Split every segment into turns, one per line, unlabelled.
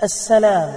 السلام.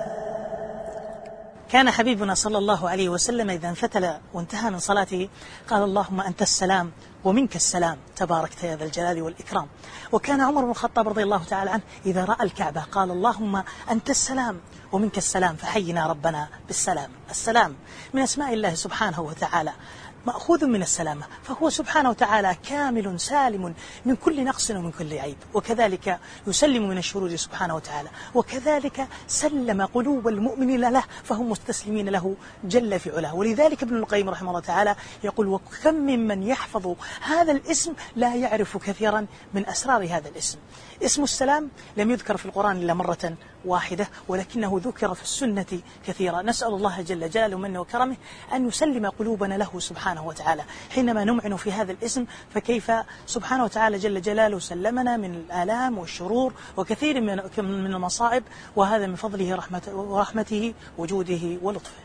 كان حبيبنا صلى الله عليه وسلم إذا انفتل وانتهى من صلاته قال: اللهم أنت السلام ومنك السلام تباركت يا ذا الجلال والإكرام. وكان عمر بن الخطاب رضي الله تعالى عنه إذا رأى الكعبة قال: اللهم أنت السلام ومنك السلام فحينا ربنا بالسلام. السلام من أسماء الله سبحانه وتعالى، مأخوذ من السلامة، فهو سبحانه وتعالى كامل سالم من كل نقص ومن كل عيب، وكذلك يسلم من الشرور سبحانه وتعالى، وكذلك سلم قلوب المؤمنين له فهم مستسلمين له جل في علاه. ولذلك ابن القيم رحمه الله تعالى يقول: وكم ممن يحفظ هذا الاسم لا يعرف كثيرا من أسرار هذا الاسم. اسم السلام لم يذكر في القرآن إلا مرة واحدة، ولكنه ذكر في السنة كثيرا. نسأل الله جل جلاله منه وكرمه أن يسلم قلوبنا له سبحانه وتعالى حينما نمعن في هذا الاسم، فكيف سبحانه وتعالى جل جلاله سلمنا من الآلام والشرور وكثير من المصائب، وهذا من فضله ورحمته وجوده ولطفه.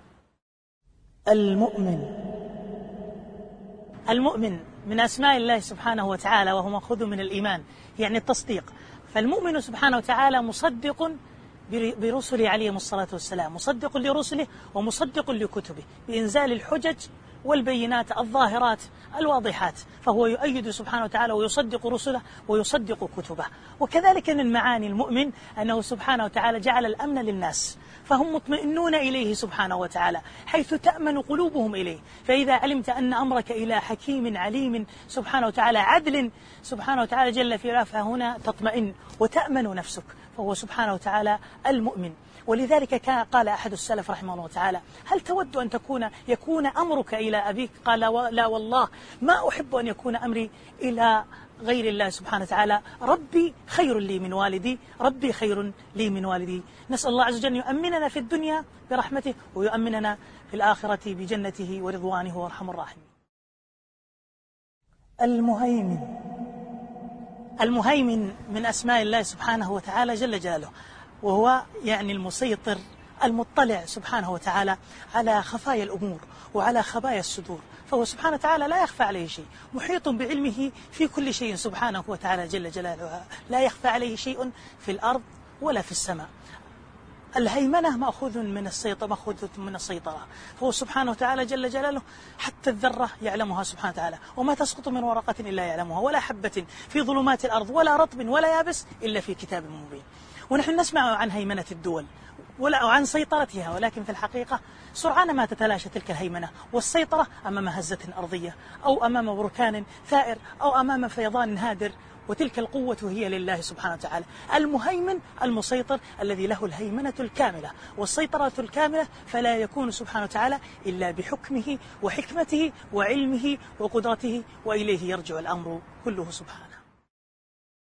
المؤمن من أسماء الله سبحانه وتعالى، وهو مأخوذ من الإيمان يعني التصديق. فالمؤمن سبحانه وتعالى مصدق برسله عليهم الصلاة والسلام، مصدق لرسله ومصدق لكتبه بإنزال الحجج والبينات الظاهرات الواضحات، فهو يؤيد سبحانه وتعالى ويصدق رسله ويصدق كتبه. وكذلك من معاني المؤمن أنه سبحانه وتعالى جعل الأمن للناس، فهم مطمئنون إليه سبحانه وتعالى حيث تأمن قلوبهم إليه. فإذا علمت أن أمرك إلى حكيم عليم سبحانه وتعالى عدل سبحانه وتعالى جل في علاه، فهنا تطمئن وتأمن نفسك، فهو سبحانه وتعالى المؤمن. ولذلك قال أحد السلف رحمه الله تعالى: هل تود أن يكون أمرك إلى أبيك؟ قال: لا والله ما أحب أن يكون أمري إلى غير الله سبحانه وتعالى، ربي خير لي من والدي، ربي خير لي من والدي. نسأل الله عز وجل يؤمننا في الدنيا برحمته ويؤمننا في الآخرة بجنته ورضوانه وارحم الراحمين. المهيمن من أسماء الله سبحانه وتعالى جل جلاله، وهو يعني المسيطر المطلع سبحانه وتعالى على خفايا الأمور وعلى خبايا الصدور، فهو سبحانه وتعالى لا يخفى عليه شيء، محيط بعلمه في كل شيء سبحانه وتعالى جل جلاله، لا يخفى عليه شيء في الأرض ولا في السماء. الهيمنة مأخوذ من السيطرة، فهو سبحانه وتعالى جل جلاله حتى الذرة يعلمها سبحانه وتعالى، وما تسقط من ورقة إلا يعلمها، ولا حبة في ظلمات الأرض ولا رطب ولا يابس إلا في كتاب مبين. ونحن نسمع عن هيمنة الدول وعن سيطرتها، ولكن في الحقيقة سرعان ما تتلاشى تلك الهيمنة والسيطرة أمام هزة أرضية أو أمام بركان ثائر أو أمام فيضان هادر، وتلك القوة هي لله سبحانه وتعالى. المهيمن المسيطر الذي له الهيمنة الكاملة والسيطرة الكاملة، فلا يكون سبحانه وتعالى إلا بحكمه وحكمته وعلمه وقدرته، وإليه يرجع الأمر كله سبحانه.